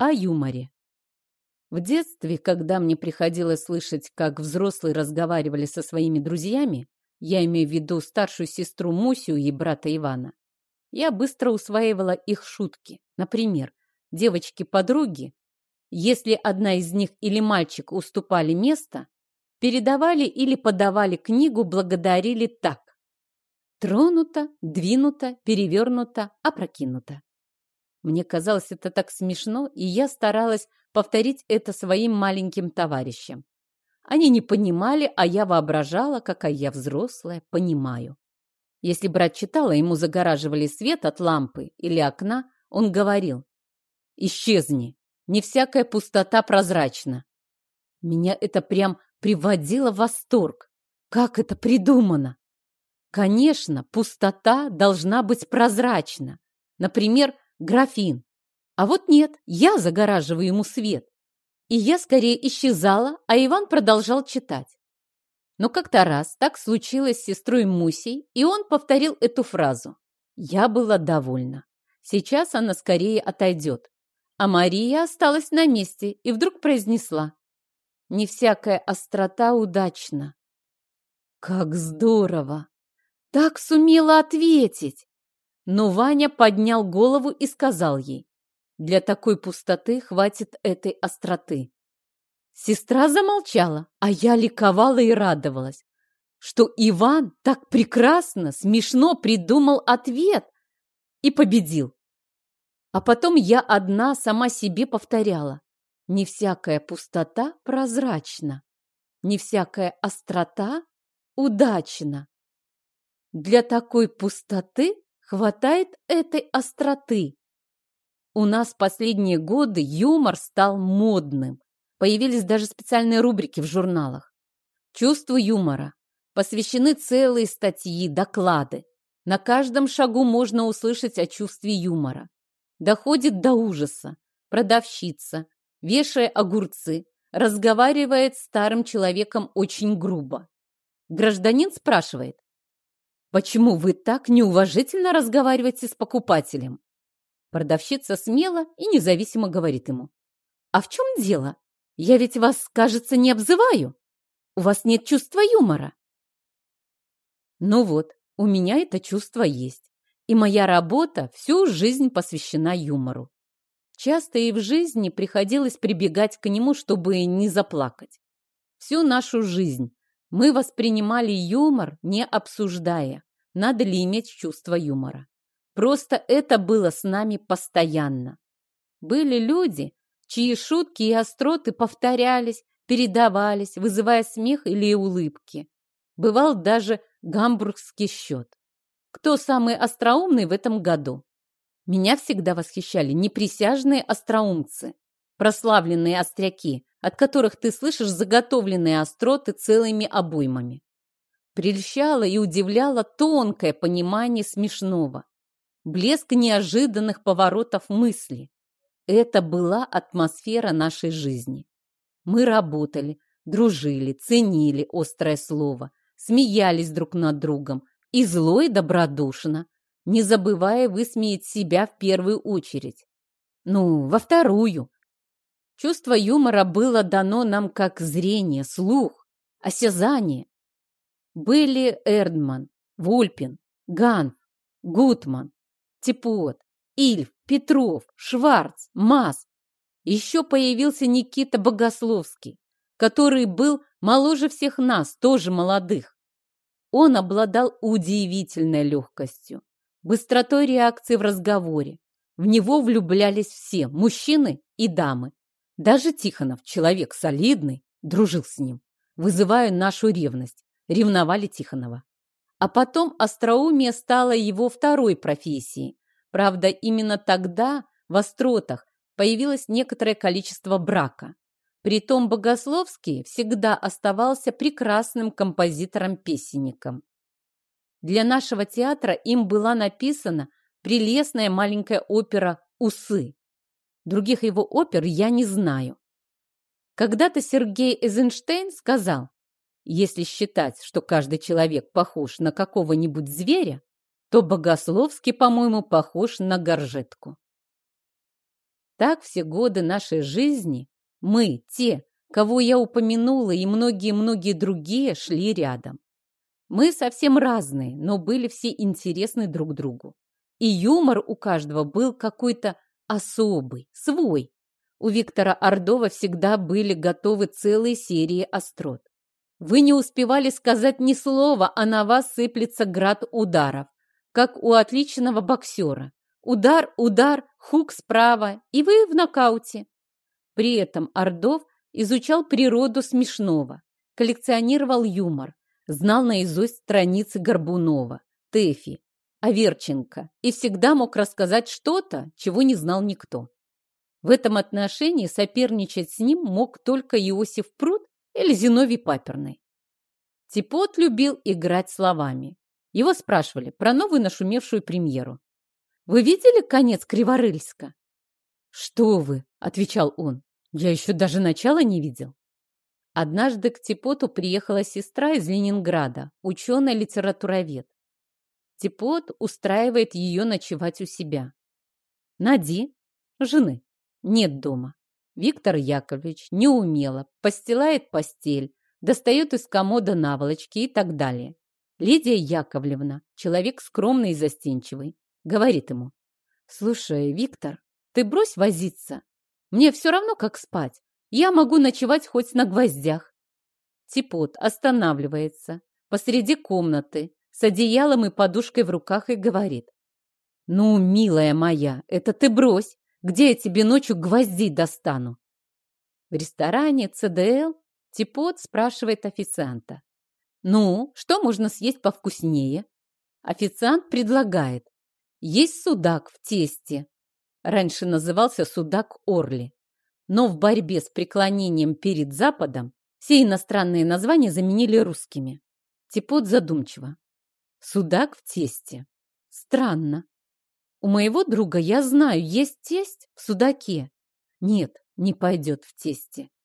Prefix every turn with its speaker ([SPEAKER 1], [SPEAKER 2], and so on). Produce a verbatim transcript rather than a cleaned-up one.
[SPEAKER 1] О юморе. В детстве, когда мне приходилось слышать, как взрослые разговаривали со своими друзьями, я имею в виду старшую сестру Мусю и брата Ивана, я быстро усваивала их шутки. Например, девочки-подруги, если одна из них или мальчик уступали место, передавали или подавали книгу, благодарили так: тронуто, двинуто, перевернуто, опрокинуто. Мне казалось это так смешно, и я старалась повторить это своим маленьким товарищам. Они не понимали, а я воображала, какая я взрослая, понимаю. Если брат читал, а ему загораживали свет от лампы или окна, он говорил: «Исчезни, не всякая пустота прозрачна». Меня это прям приводило в восторг. Как это придумано? Конечно, пустота должна быть прозрачна. Например, графин. А вот нет, я загораживаю ему свет. И я скорее исчезала, а Иван продолжал читать. Но как-то раз так случилось с сестрой Мусей, и он повторил эту фразу. Я была довольна. Сейчас она скорее отойдет. А Мария осталась на месте и вдруг произнесла: «Не всякая острота удачна». Как здорово! Так сумела ответить! Но Ваня поднял голову и сказал ей: «Для такой пустоты хватит этой остроты». Сестра замолчала, а я ликовала и радовалась, что Иван так прекрасно, смешно придумал ответ и победил. А потом я одна сама себе повторяла: не всякая пустота прозрачна, не всякая острота удачна. Для такой пустоты хватает этой остроты. У нас в последние годы юмор стал модным. Появились даже специальные рубрики в журналах. Чувству юмора посвящены целые статьи, доклады. На каждом шагу можно услышать о чувстве юмора. Доходит до ужаса. Продавщица, вешая огурцы, разговаривает с старым человеком очень грубо. Гражданин спрашивает: «Почему вы так неуважительно разговариваете с покупателем?» Продавщица смело и независимо говорит ему: «А в чем дело? Я ведь вас, кажется, не обзываю. У вас нет чувства юмора». Ну вот, у меня это чувство есть. И моя работа всю жизнь посвящена юмору. Часто и в жизни приходилось прибегать к нему, чтобы не заплакать. Всю нашу жизнь мы воспринимали юмор, не обсуждая, надо ли иметь чувство юмора. Просто это было с нами постоянно. Были люди, чьи шутки и остроты повторялись, передавались, вызывая смех или улыбки. Бывал даже гамбургский счет. Кто самый остроумный в этом году? Меня всегда восхищали неприсяжные остроумцы, прославленные остряки, от которых ты слышишь заготовленные остроты целыми обоймами. Прельщало и удивляло тонкое понимание смешного, блеск неожиданных поворотов мысли. Это была атмосфера нашей жизни. Мы работали, дружили, ценили острое слово, смеялись друг над другом и зло и добродушно, не забывая высмеять себя в первую очередь. Ну, во вторую. Чувство юмора было дано нам как зрение, слух, осязание. Были Эрдман, Вульпин, Ганф, Гутман, Типот, Ильф, Петров, Шварц, Мас. Еще появился Никита Богословский, который был моложе всех нас, тоже молодых. Он обладал удивительной легкостью, быстротой реакции в разговоре. В него влюблялись все, мужчины и дамы. Даже Тихонов, человек солидный, дружил с ним, вызывая нашу ревность. Ревновали Тихонова. А потом остроумие стало его второй профессией. Правда, именно тогда в остротах появилось некоторое количество брака. Притом Богословский всегда оставался прекрасным композитором-песенником. Для нашего театра им была написана прелестная маленькая опера «Усы». Других его опер я не знаю. Когда-то Сергей Эйзенштейн сказал: если считать, что каждый человек похож на какого-нибудь зверя, то Богословский, по-моему, похож на горжетку. Так все годы нашей жизни мы, те, кого я упомянула, и многие-многие другие шли рядом. Мы совсем разные, но были все интересны друг другу. И юмор у каждого был какой-то особый, свой. У Виктора Ордова всегда были готовы целые серии острот. Вы не успевали сказать ни слова, а на вас сыплется град ударов, как у отличного боксера. Удар, удар, хук справа, и вы в нокауте. При этом Ордов изучал природу смешного, коллекционировал юмор, знал наизусть страницы Горбунова, Тэфи, Аверченко и всегда мог рассказать что-то, чего не знал никто. В этом отношении соперничать с ним мог только Иосиф Прут или Зиновий Паперный. Типот любил играть словами. Его спрашивали про новую нашумевшую премьеру. «Вы видели конец Криворыльска?» «Что вы?» – отвечал он. «Я еще даже начала не видел». Однажды к Типоту приехала сестра из Ленинграда, ученый-литературовед. Типот устраивает ее ночевать у себя. Нади, жены, нет дома. Виктор Яковлевич неумело постилает постель, достает из комода наволочки и так далее. Лидия Яковлевна, человек скромный и застенчивый, говорит ему: «Слушай, Виктор, ты брось возиться. Мне все равно, как спать. Я могу ночевать хоть на гвоздях». Типот останавливается посреди комнаты с одеялом и подушкой в руках и говорит: «Ну, милая моя, это ты брось. Где я тебе ночью гвоздей достану?» В ресторане Цэ Дэ Эл Типот спрашивает официанта: «Ну, что можно съесть повкуснее?» Официант предлагает: «Есть судак в тесте». Раньше назывался судак Орли. Но в борьбе с преклонением перед Западом все иностранные названия заменили русскими. Типот задумчиво: «Судак в тесте. Странно. У моего друга, я знаю, есть тесть в судаке. Нет, не пойдет в тесте.